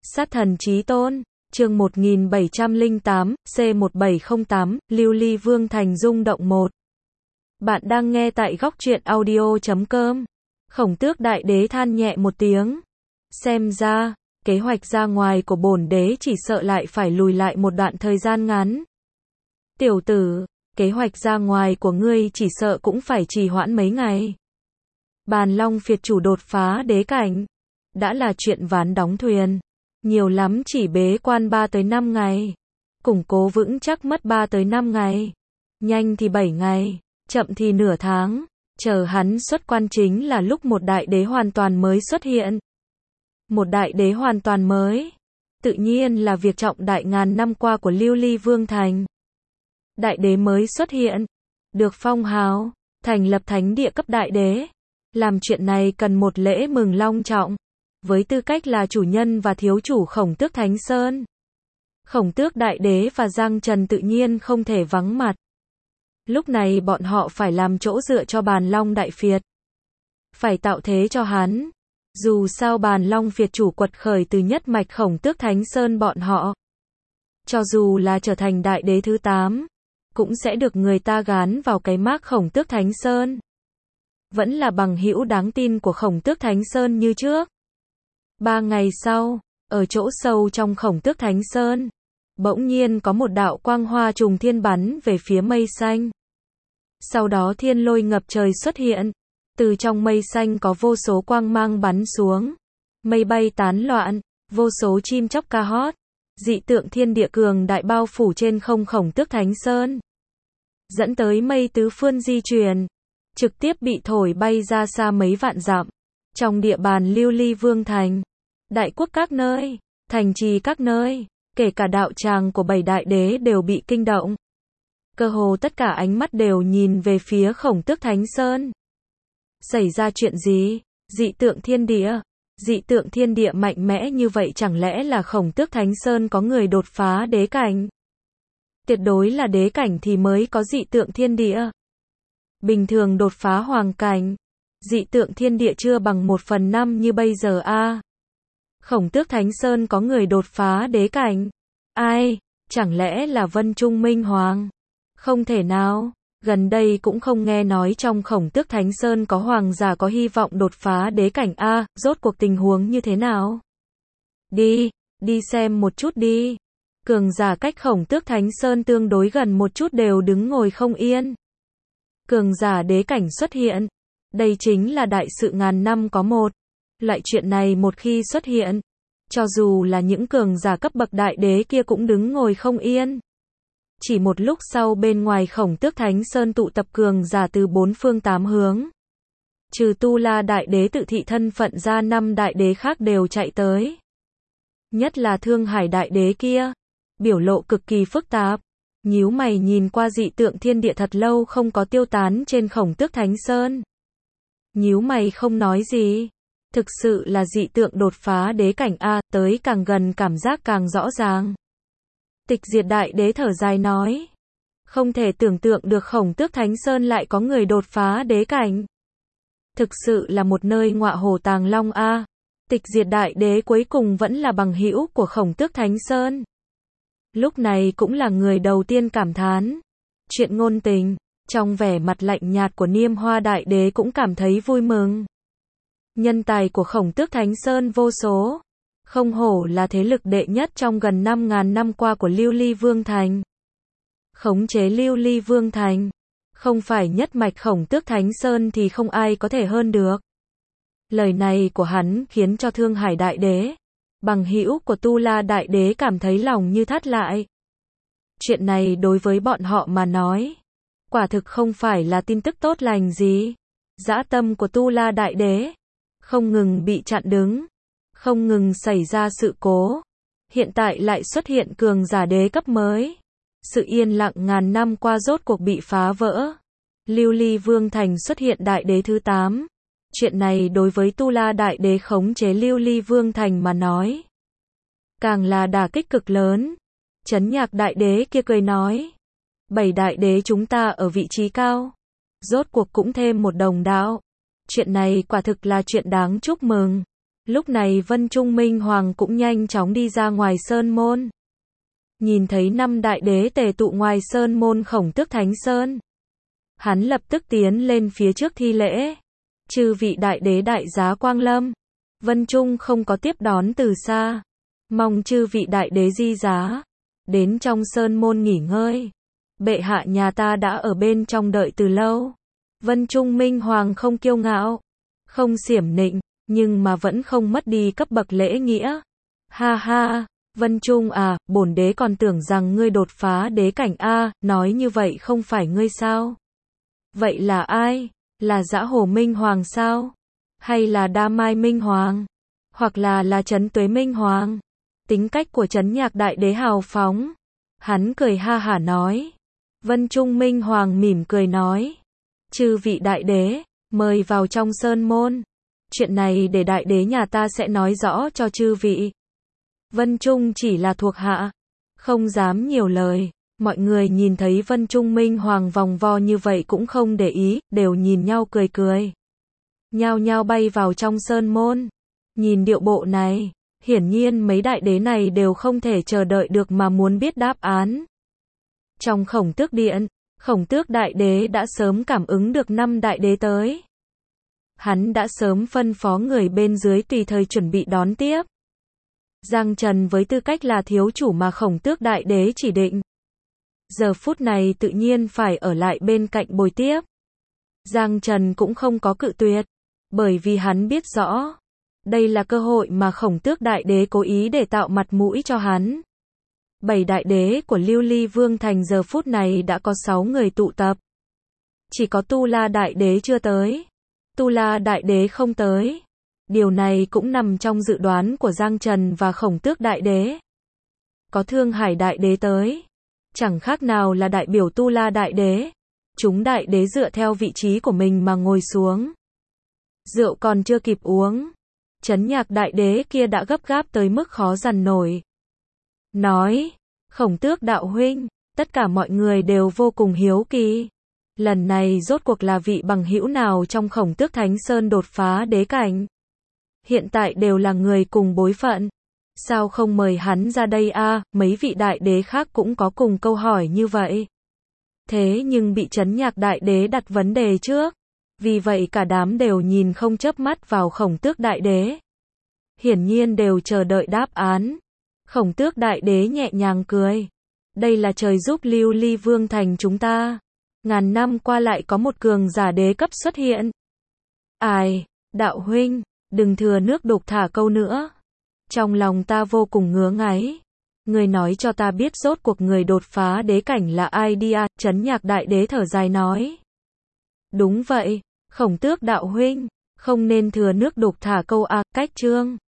Sát thần chí tôn, chương 1708, C1708, Lưu Ly Vương Thành rung động 1. Bạn đang nghe tại góc truyện audio.com. Khổng Tước Đại Đế than nhẹ một tiếng. Xem ra, kế hoạch ra ngoài của bổn đế chỉ sợ lại phải lùi lại một đoạn thời gian ngắn. Tiểu tử, kế hoạch ra ngoài của ngươi chỉ sợ cũng phải trì hoãn mấy ngày. Bàn Long Phiệt chủ đột phá đế cảnh, đã là chuyện ván đóng thuyền. Nhiều lắm chỉ bế quan 3 tới 5 ngày. Củng cố vững chắc mất 3 tới 5 ngày. Nhanh thì 7 ngày, chậm thì nửa tháng. Chờ hắn xuất quan chính là lúc một đại đế hoàn toàn mới xuất hiện. Một đại đế hoàn toàn mới, tự nhiên là việc trọng đại ngàn năm qua của Lưu Ly Vương Thành. Đại đế mới xuất hiện, được phong hào, thành lập thánh địa cấp đại đế. Làm chuyện này cần một lễ mừng long trọng. Với tư cách là chủ nhân và thiếu chủ Khổng Tước Thánh Sơn, Khổng Tước Đại Đế và Giang Trần tự nhiên không thể vắng mặt. Lúc này bọn họ phải làm chỗ dựa cho Bàn Long Đại Phiệt. Phải tạo thế cho hắn. Dù sao Bàn Long Phiệt chủ quật khởi từ nhất mạch Khổng Tước Thánh Sơn bọn họ. Cho dù là trở thành đại đế thứ 8, cũng sẽ được người ta gán vào cái mác Khổng Tước Thánh Sơn. Vẫn là bằng hữu đáng tin của Khổng Tước Thánh Sơn như trước. 3 ngày sau, ở chỗ sâu trong Khổng Tước Thánh Sơn, bỗng nhiên có một đạo quang hoa trùng thiên bắn về phía mây xanh. Sau đó thiên lôi ngập trời xuất hiện, từ trong mây xanh có vô số quang mang bắn xuống, mây bay tán loạn, vô số chim chóc ca hót, dị tượng thiên địa cường đại bao phủ trên không Khổng Tước Thánh Sơn, dẫn tới mây tứ phương di chuyển, trực tiếp bị thổi bay ra xa mấy vạn dặm. Trong địa bàn Lưu Ly Vương Thành, đại quốc các nơi, thành trì các nơi, kể cả đạo tràng của 7 đại đế đều bị kinh động. Cơ hồ tất cả ánh mắt đều nhìn về phía Khổng Tước Thánh Sơn. Xảy ra chuyện gì? Dị tượng thiên địa. Dị tượng thiên địa mạnh mẽ như vậy chẳng lẽ là Khổng Tước Thánh Sơn có người đột phá đế cảnh? Tuyệt đối là đế cảnh thì mới có dị tượng thiên địa. Bình thường đột phá hoàng cảnh, dị tượng thiên địa chưa bằng 1/5 như bây giờ a. Khổng Tước Thánh Sơn có người đột phá đế cảnh. Ai? Chẳng lẽ là Vân Trung Minh Hoàng? Không thể nào, gần đây cũng không nghe nói trong Khổng Tước Thánh Sơn có hoàng giả có hy vọng đột phá đế cảnh a, rốt cuộc tình huống như thế nào? Đi xem một chút đi. Cường giả cách Khổng Tước Thánh Sơn tương đối gần một chút đều đứng ngồi không yên. Cường giả đế cảnh xuất hiện. Đây chính là đại sự ngàn năm có một. Loại chuyện này một khi xuất hiện, cho dù là những cường giả cấp bậc đại đế kia cũng đứng ngồi không yên. Chỉ một lúc sau bên ngoài Khổng Tước Thánh Sơn tụ tập cường giả từ 4 phương 8 hướng. Trừ Tu La Đại Đế tự thị thân phận ra 5 đại đế khác đều chạy tới. Nhất là Thương Hải Đại Đế kia, biểu lộ cực kỳ phức tạp. Nhíu mày nhìn qua dị tượng thiên địa thật lâu không có tiêu tán trên Khổng Tước Thánh Sơn. Nhíu mày không nói gì. Thực sự là dị tượng đột phá đế cảnh a, tới càng gần cảm giác càng rõ ràng. Tịch Diệt Đại Đế thở dài nói. Không thể tưởng tượng được Khổng Tước Thánh Sơn lại có người đột phá đế cảnh. Thực sự là một nơi ngọa hổ tàng long a. Tịch Diệt Đại Đế cuối cùng vẫn là bằng hữu của Khổng Tước Thánh Sơn. Lúc này cũng là người đầu tiên cảm thán. Chuyện ngôn tình, trong vẻ mặt lạnh nhạt của Niêm Hoa Đại Đế cũng cảm thấy vui mừng. Nhân tài của Khổng Tước Thánh Sơn vô số. Không hổ là thế lực đệ nhất trong gần 5.000 năm qua của Lưu Ly Vương Thành. Khống chế Lưu Ly Vương Thành. Không phải nhất mạch Khổng Tước Thánh Sơn thì không ai có thể hơn được. Lời này của hắn khiến cho Thương Hải Đại Đế, bằng hữu của Tu La Đại Đế cảm thấy lòng như thắt lại. Chuyện này đối với bọn họ mà nói, quả thực không phải là tin tức tốt lành gì. Dã tâm của Tu La Đại Đế không ngừng bị chặn đứng, không ngừng xảy ra sự cố. Hiện tại lại xuất hiện cường giả đế cấp mới. Sự yên lặng ngàn năm qua rốt cuộc bị phá vỡ. Lưu Ly Vương Thành xuất hiện đại đế thứ 8. Chuyện này đối với Tu La Đại Đế khống chế Lưu Ly Vương Thành mà nói, càng là đả kích cực lớn. Chấn Nhạc Đại Đế kia cười nói. 7 đại đế chúng ta ở vị trí cao. Rốt cuộc cũng thêm một đồng đạo. Chuyện này quả thực là chuyện đáng chúc mừng. Lúc này Vân Trung Minh Hoàng cũng nhanh chóng đi ra ngoài sơn môn. Nhìn thấy 5 đại đế tề tụ ngoài sơn môn Khổng Tước Thánh Sơn. Hắn lập tức tiến lên phía trước thi lễ. Chư vị đại đế đại giá quang lâm. Vân Trung không có tiếp đón từ xa. Mong chư vị đại đế di giá. Đến trong sơn môn nghỉ ngơi. Bệ hạ nhà ta đã ở bên trong đợi từ lâu. Vân Trung Minh Hoàng không kiêu ngạo. Không xiểm nịnh. Nhưng mà vẫn không mất đi cấp bậc lễ nghĩa. Ha ha, Vân Trung à, bổn đế còn tưởng rằng ngươi đột phá đế cảnh a, nói như vậy không phải ngươi sao? Vậy là ai? Là Dã Hổ Minh Hoàng sao? Hay là Đa Mai Minh Hoàng? Hoặc là Trấn Tuế Minh Hoàng? Tính cách của Trấn Nhạc Đại Đế hào phóng. Hắn cười ha hả nói. Vân Trung Minh Hoàng mỉm cười nói. Chư vị đại đế, mời vào trong sơn môn. Chuyện này để đại đế nhà ta sẽ nói rõ cho chư vị. Vân Trung chỉ là thuộc hạ, không dám nhiều lời. Mọi người nhìn thấy Vân Trung Minh Hoàng vòng vo như vậy cũng không để ý, đều nhìn nhau cười cười. Nhao nhao bay vào trong sơn môn. Nhìn điệu bộ này, hiển nhiên mấy đại đế này đều không thể chờ đợi được mà muốn biết đáp án. Trong Khổng Tước Điện, Khổng Tước Đại Đế đã sớm cảm ứng được 5 đại đế tới. Hắn đã sớm phân phó người bên dưới tùy thời chuẩn bị đón tiếp. Giang Trần với tư cách là thiếu chủ mà Khổng Tước Đại Đế chỉ định. Giờ phút này tự nhiên phải ở lại bên cạnh bồi tiếp. Giang Trần cũng không có cự tuyệt. Bởi vì hắn biết rõ. Đây là cơ hội mà Khổng Tước Đại Đế cố ý để tạo mặt mũi cho hắn. 7 đại đế của Lưu Ly Vương Thành giờ phút này đã có 6 người tụ tập. Chỉ có Tu La Đại Đế chưa tới. Tu La Đại Đế không tới. Điều này cũng nằm trong dự đoán của Giang Trần và Khổng Tước Đại Đế. Có Thương Hải Đại Đế tới. Chẳng khác nào là đại biểu Tu La Đại Đế. Chúng đại đế dựa theo vị trí của mình mà ngồi xuống. Rượu còn chưa kịp uống. Trấn Nhạc Đại Đế kia đã gấp gáp tới mức khó dằn nổi. Nói, Khổng Tước đạo huynh, tất cả mọi người đều vô cùng hiếu kỳ. Lần này rốt cuộc là vị bằng hữu nào trong Khổng Tước Thánh Sơn đột phá đế cảnh? Hiện tại đều là người cùng bối phận. Sao không mời hắn ra đây a? Mấy vị đại đế khác cũng có cùng câu hỏi như vậy. Thế nhưng bị Trấn Nhạc Đại Đế đặt vấn đề trước. Vì vậy cả đám đều nhìn không chớp mắt vào Khổng Tước Đại Đế. Hiển nhiên đều chờ đợi đáp án. Khổng Tước Đại Đế nhẹ nhàng cười. Đây là trời giúp Lưu Ly Vương Thành chúng ta. Ngàn năm qua lại có một cường giả đế cấp xuất hiện. Ai, đạo huynh, đừng thừa nước đục thả câu nữa. Trong lòng ta vô cùng ngứa ngáy. Người nói cho ta biết rốt cuộc người đột phá đế cảnh là ai đi à? Trấn Nhạc Đại Đế thở dài nói. Đúng vậy, Khổng Tước đạo huynh, không nên thừa nước đục thả câu à, cách chương.